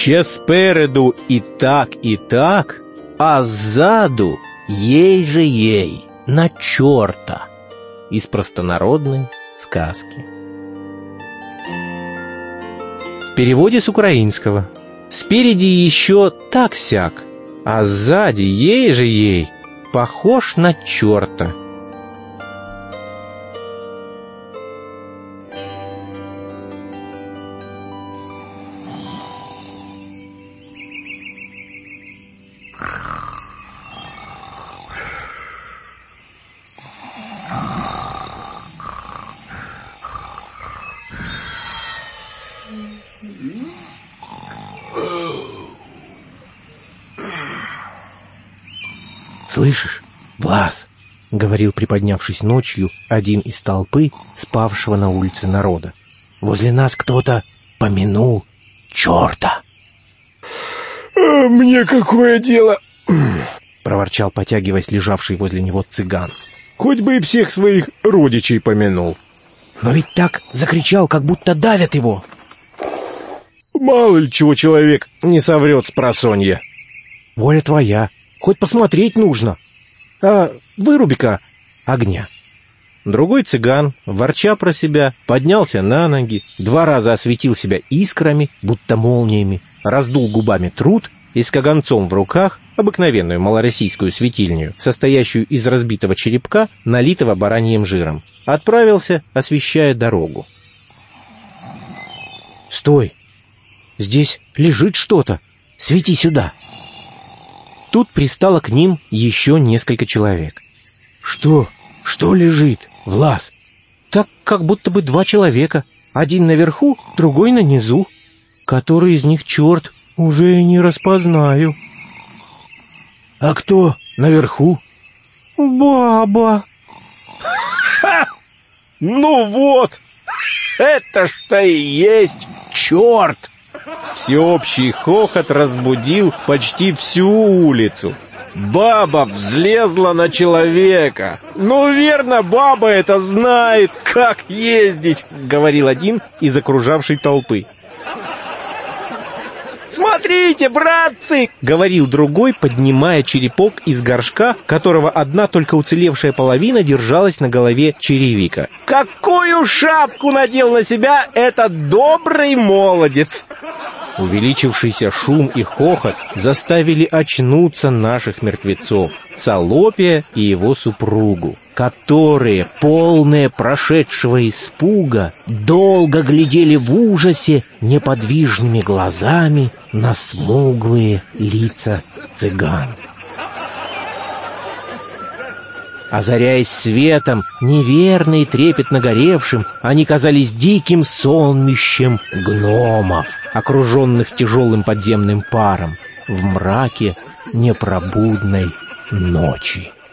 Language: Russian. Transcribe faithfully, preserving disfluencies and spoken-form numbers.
Ще спереду и так, и так, а сзаду ей же ей, на черта. Из простонародной сказки. В переводе с украинского. Спереди еще так-сяк, а сзади ей же ей похож на черта. «Слышишь, Влас?» — говорил, приподнявшись ночью, один из толпы, спавшего на улице народа. «Возле нас кто-то помянул черта». «А мне какое дело?» — проворчал, потягиваясь, лежавший возле него цыган. «Хоть бы и всех своих родичей помянул». «Но ведь так закричал, как будто давят его». «Мало ли чего человек не соврет спросонья». «Воля твоя. Хоть посмотреть нужно. А выруби-ка огня». Другой цыган, ворча про себя, поднялся на ноги, два раза осветил себя искрами, будто молниями, раздул губами труд и с каганцом в руках, обыкновенную малороссийскую светильню, состоящую из разбитого черепка, налитого бараньим жиром, отправился, освещая дорогу. «Стой! Здесь лежит что-то. Свети сюда». Тут пристало к ним еще несколько человек. «Что? Что лежит, Влас?» «Так, как будто бы два человека. Один наверху, другой на низу. Который из них черт, уже не распознаю». «А кто наверху?» «Баба». «Ха! Ну вот! Это что и есть черт!» Всеобщий хохот разбудил почти всю улицу. Баба взлезла на человека. «Ну, верно, баба это знает, как ездить», — говорил один из окружавшей толпы. «Смотрите, братцы!» — говорил другой, поднимая черепок из горшка, которого одна только уцелевшая половина держалась на голове черевика. «Какую шапку надел на себя этот добрый молодец!» Увеличившийся шум и хохот заставили очнуться наших мертвецов, Солопия и его супругу, которые, полные прошедшего испуга, долго глядели в ужасе неподвижными глазами на смуглые лица цыган. Озаряясь светом, неверно и трепетно горевшим, они казались диким сонмищем гномов, окруженных тяжелым подземным паром в мраке непробудной ночи.